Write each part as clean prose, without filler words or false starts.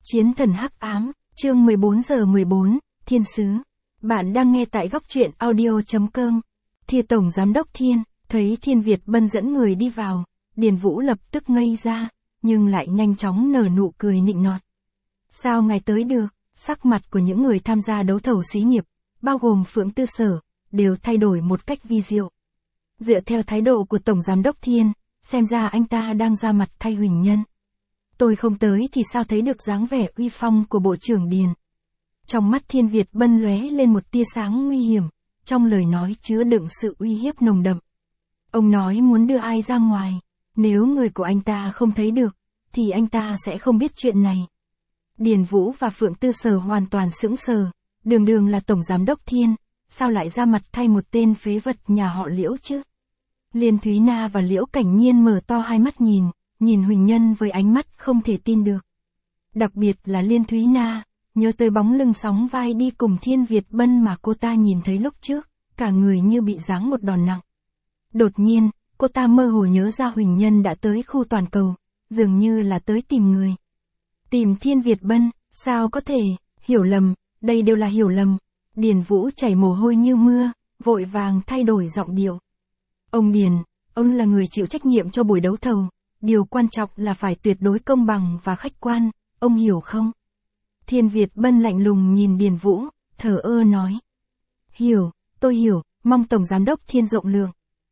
Chiến thần hắc ám, chương 14/14, Thiên sứ. Bạn đang nghe tại góc truyện audio.com. Thìa Tổng Giám đốc Thiên, thấy Thiên Việt Bân dẫn người đi vào, Điền Vũ lập tức ngây ra, nhưng lại nhanh chóng nở nụ cười nịnh nọt. Sao ngài tới được? Sắc mặt của những người tham gia đấu thầu xí nghiệp, bao gồm Phượng Tư Sở, đều thay đổi một cách vi diệu. Dựa theo thái độ của Tổng Giám đốc Thiên, xem ra anh ta đang ra mặt thay Huỳnh Nhân. Tôi không tới thì sao thấy được dáng vẻ uy phong của Bộ trưởng Điền. Trong mắt Thiên Việt Bân lóe lên một tia sáng nguy hiểm, trong lời nói chứa đựng sự uy hiếp nồng đậm. Ông nói muốn đưa ai ra ngoài, nếu người của anh ta không thấy được, thì anh ta sẽ không biết chuyện này. Điền Vũ và Phượng Tư Sở hoàn toàn sững sờ, đường là Tổng Giám đốc Thiên, sao lại ra mặt thay một tên phế vật nhà họ Liễu chứ? Liên Thúy Na và Liễu Cảnh Nhiên mở to hai mắt nhìn Huỳnh Nhân với ánh mắt không thể tin được. Đặc biệt là Liên Thúy Na, nhớ tới bóng lưng sóng vai đi cùng Thiên Việt Bân mà cô ta nhìn thấy lúc trước, cả người như bị giáng một đòn nặng. Đột nhiên, cô ta mơ hồ nhớ ra Huỳnh Nhân đã tới khu toàn cầu, dường như là tới tìm người. Tìm Thiên Việt Bân, sao có thể, hiểu lầm, đây đều là hiểu lầm. Điền Vũ chảy mồ hôi như mưa, vội vàng thay đổi giọng điệu. Ông Điền, ông là người chịu trách nhiệm cho buổi đấu thầu, điều quan trọng là phải tuyệt đối công bằng và khách quan, ông hiểu không? Thiên Việt Bân lạnh lùng nhìn Điền Vũ, thờ ơ nói. Hiểu, tôi hiểu, mong Tổng Giám đốc Thiên rộng lượng.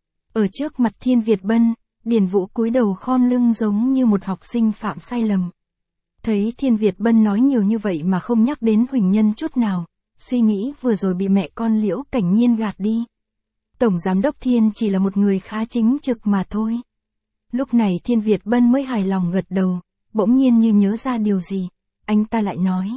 Ở trước mặt Thiên Việt Bân, Điền Vũ cúi đầu khom lưng giống như một học sinh phạm sai lầm. Thấy Thiên Việt Bân nói nhiều như vậy mà không nhắc đến Huỳnh Nhân chút nào, suy nghĩ vừa rồi bị mẹ con Liễu Cảnh Nhiên gạt đi. Tổng Giám đốc Thiên chỉ là một người khá chính trực mà thôi. Lúc này Thiên Việt Bân mới hài lòng gật đầu, bỗng nhiên như nhớ ra điều gì, anh ta lại nói.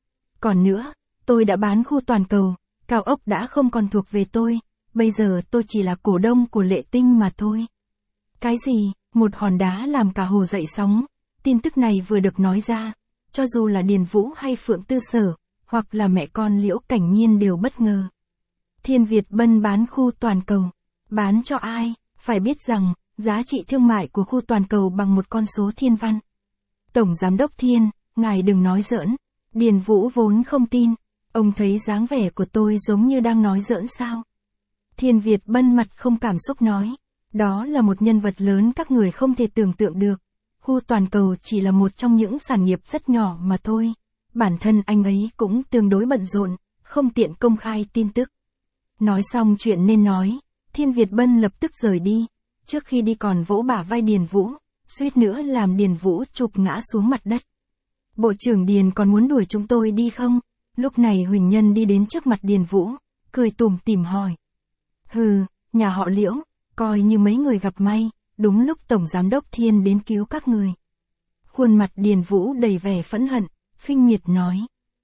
Còn nữa, tôi đã bán khu toàn cầu, cao ốc đã không còn thuộc về tôi, bây giờ tôi chỉ là cổ đông của Lệ Tinh mà thôi. Cái gì, một hòn đá làm cả hồ dậy sóng, tin tức này vừa được nói ra, cho dù là Điền Vũ hay Phượng Tư Sở, hoặc là mẹ con Liễu Cảnh Nhiên đều bất ngờ. Thiên Việt Bân bán khu toàn cầu, bán cho ai, phải biết rằng, giá trị thương mại của khu toàn cầu bằng một con số thiên văn. Tổng Giám đốc Thiên, ngài đừng nói giỡn. Điền Vũ vốn không tin, ông thấy dáng vẻ của tôi giống như đang nói giỡn sao? Thiên Việt Bân mặt không cảm xúc nói, đó là một nhân vật lớn các người không thể tưởng tượng được. Khu toàn cầu chỉ là một trong những sản nghiệp rất nhỏ mà thôi. Bản thân anh ấy cũng tương đối bận rộn, không tiện công khai tin tức. Nói xong chuyện nên nói, Thiên Việt Bân lập tức rời đi. Trước khi đi còn vỗ bả vai Điền Vũ, suýt nữa làm Điền Vũ chụp ngã xuống mặt đất. Bộ trưởng Điền còn muốn đuổi chúng tôi đi không? Lúc này Huỳnh Nhân đi đến trước mặt Điền Vũ, cười tủm tỉm hỏi. Hừ, nhà họ Liễu, coi như mấy người gặp may, đúng lúc Tổng Giám đốc Thiên đến cứu các người. Khuôn mặt Điền Vũ đầy vẻ phẫn hận, khinh miệt nói.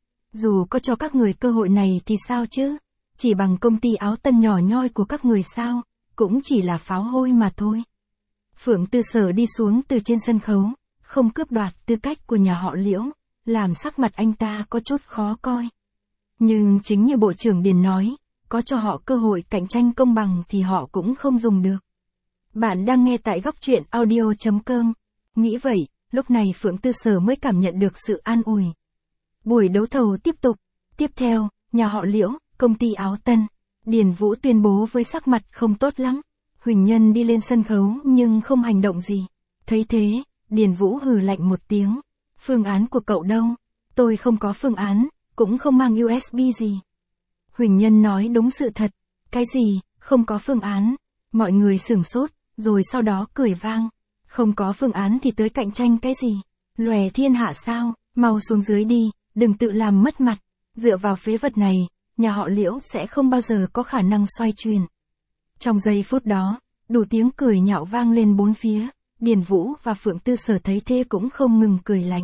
Dù có cho các người cơ hội này thì sao chứ? Chỉ bằng công ty áo tân nhỏ nhoi của các người sao? Cũng chỉ là pháo hôi mà thôi. Phượng Tư Sở đi xuống từ trên sân khấu, không cướp đoạt tư cách của nhà họ Liễu, làm sắc mặt anh ta có chút khó coi. Nhưng chính như Bộ trưởng Điền nói, có cho họ cơ hội cạnh tranh công bằng thì họ cũng không dùng được. Bạn đang nghe tại góc truyện audio.com. Nghĩ vậy, lúc này Phượng Tư Sở mới cảm nhận được sự an ủi. Buổi đấu thầu tiếp tục. Tiếp theo, nhà họ Liễu, công ty áo tân. Điền Vũ tuyên bố với sắc mặt không tốt lắm. Huỳnh Nhân đi lên sân khấu nhưng không hành động gì. Thấy thế, Điền Vũ hừ lạnh một tiếng. Phương án của cậu đâu? Tôi không có phương án, cũng không mang USB gì. Huỳnh Nhân nói đúng sự thật. Cái gì, không có phương án? Mọi người sửng sốt, rồi sau đó cười vang. Không có phương án thì tới cạnh tranh cái gì? Lòe thiên hạ sao? Mau xuống dưới đi, đừng tự làm mất mặt. Dựa vào phế vật này, nhà họ Liễu sẽ không bao giờ có khả năng xoay chuyển. Trong giây phút đó, đủ tiếng cười nhạo vang lên bốn phía, Điền Vũ và Phượng Tư Sở thấy thế cũng không ngừng cười lạnh.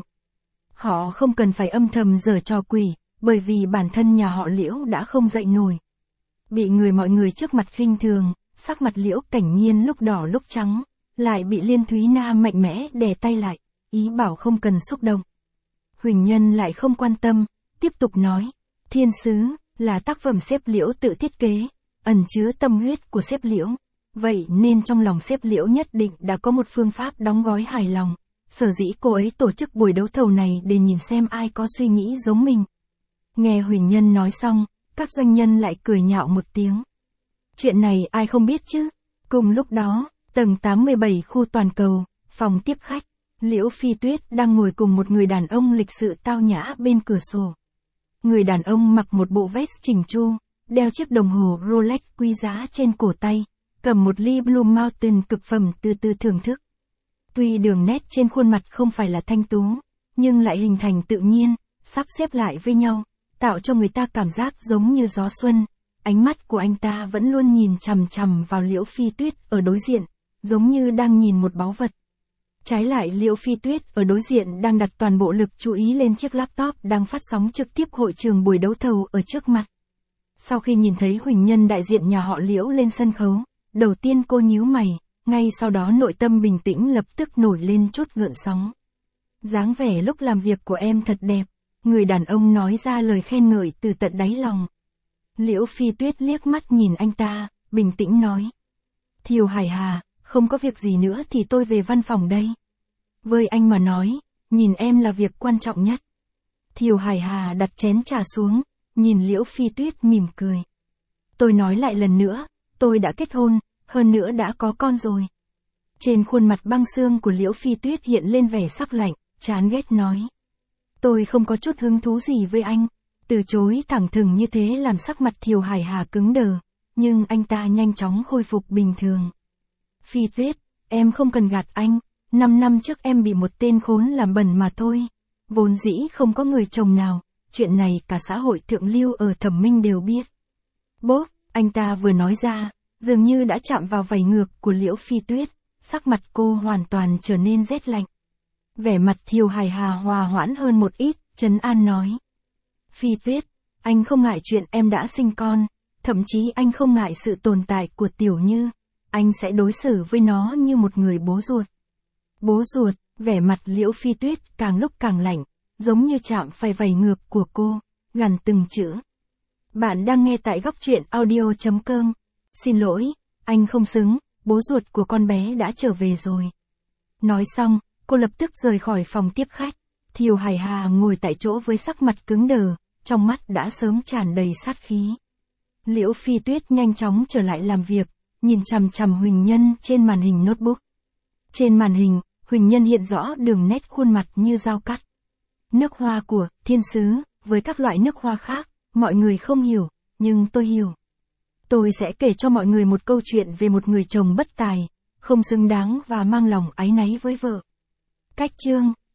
Họ không cần phải âm thầm giở trò quỷ, bởi vì bản thân nhà họ Liễu đã không dậy nổi. Bị mọi người trước mặt khinh thường, sắc mặt Liễu Cảnh Nhiên lúc đỏ lúc trắng, lại bị Liên Thúy Na mạnh mẽ đè tay lại, ý bảo không cần xúc động. Huỳnh Nhân lại không quan tâm, tiếp tục nói, Thiên sứ, là tác phẩm sếp Liễu tự thiết kế, ẩn chứa tâm huyết của sếp Liễu. Vậy nên trong lòng sếp Liễu nhất định đã có một phương pháp đóng gói hài lòng, Sở dĩ cô ấy tổ chức buổi đấu thầu này để nhìn xem ai có suy nghĩ giống mình. Nghe Huỳnh Nhân nói xong, các doanh nhân lại cười nhạo một tiếng. Chuyện này ai không biết chứ? Cùng lúc đó, tầng 87 khu toàn cầu, phòng tiếp khách, Liễu Phi Tuyết đang ngồi cùng một người đàn ông lịch sự tao nhã bên cửa sổ. Người đàn ông mặc một bộ vest chỉnh chu, đeo chiếc đồng hồ Rolex quý giá trên cổ tay, cầm một ly Blue Mountain cực phẩm từ từ thưởng thức. Tuy đường nét trên khuôn mặt không phải là thanh tú, nhưng lại hình thành tự nhiên, sắp xếp lại với nhau, tạo cho người ta cảm giác giống như gió xuân. Ánh mắt của anh ta vẫn luôn nhìn chằm chằm vào Liễu Phi Tuyết ở đối diện, giống như đang nhìn một báu vật. Trái lại Liễu Phi Tuyết ở đối diện đang đặt toàn bộ lực chú ý lên chiếc laptop đang phát sóng trực tiếp hội trường buổi đấu thầu ở trước mặt. Sau khi nhìn thấy Huỳnh Nhân đại diện nhà họ Liễu lên sân khấu, đầu tiên cô nhíu mày, ngay sau đó nội tâm bình tĩnh lập tức nổi lên chút gợn sóng. Dáng vẻ lúc làm việc của em thật đẹp, người đàn ông nói ra lời khen ngợi từ tận đáy lòng. Liễu Phi Tuyết liếc mắt nhìn anh ta, bình tĩnh nói. Thiều Hải Hà, không có việc gì nữa thì tôi về văn phòng đây. Với anh mà nói, nhìn em là việc quan trọng nhất. Thiều Hải Hà đặt chén trà xuống, nhìn Liễu Phi Tuyết mỉm cười. Tôi nói lại lần nữa, tôi đã kết hôn, hơn nữa đã có con rồi. Trên khuôn mặt băng xương của Liễu Phi Tuyết hiện lên vẻ sắc lạnh, chán ghét nói. Tôi không có chút hứng thú gì với anh. Từ chối thẳng thừng như thế làm sắc mặt Thiều Hải Hà cứng đờ, nhưng anh ta nhanh chóng khôi phục bình thường. Phi Tuyết, em không cần gạt anh, 5 năm trước em bị một tên khốn làm bẩn mà thôi. Vốn dĩ không có người chồng nào, chuyện này cả xã hội thượng lưu ở Thẩm Minh đều biết. Bốp, anh ta vừa nói ra, dường như đã chạm vào vảy ngược của Liễu Phi Tuyết, sắc mặt cô hoàn toàn trở nên rét lạnh. Vẻ mặt Thiều Hải Hà hòa hoãn hơn một ít, trấn an nói. Phi Tuyết, anh không ngại chuyện em đã sinh con, thậm chí anh không ngại sự tồn tại của Tiểu Như, anh sẽ đối xử với nó như một người bố ruột. Bố ruột, vẻ mặt Liễu Phi Tuyết càng lúc càng lạnh, giống như chạm phải vảy ngược của cô, gằn từng chữ. Bạn đang nghe tại góc truyện audio.com. Xin lỗi, anh không xứng, bố ruột của con bé đã trở về rồi. Nói xong, cô lập tức rời khỏi phòng tiếp khách. Thiều Hải Hà ngồi tại chỗ với sắc mặt cứng đờ, trong mắt đã sớm tràn đầy sát khí. Liễu Phi Tuyết nhanh chóng trở lại làm việc, nhìn chằm chằm Huỳnh Nhân trên màn hình notebook. Trên màn hình, Huỳnh Nhân hiện rõ đường nét khuôn mặt như dao cắt. Nước hoa của thiên sứ, với các loại nước hoa khác, mọi người không hiểu, nhưng tôi hiểu. Tôi sẽ kể cho mọi người một câu chuyện về một người chồng bất tài, không xứng đáng và mang lòng áy náy với vợ. Cách chương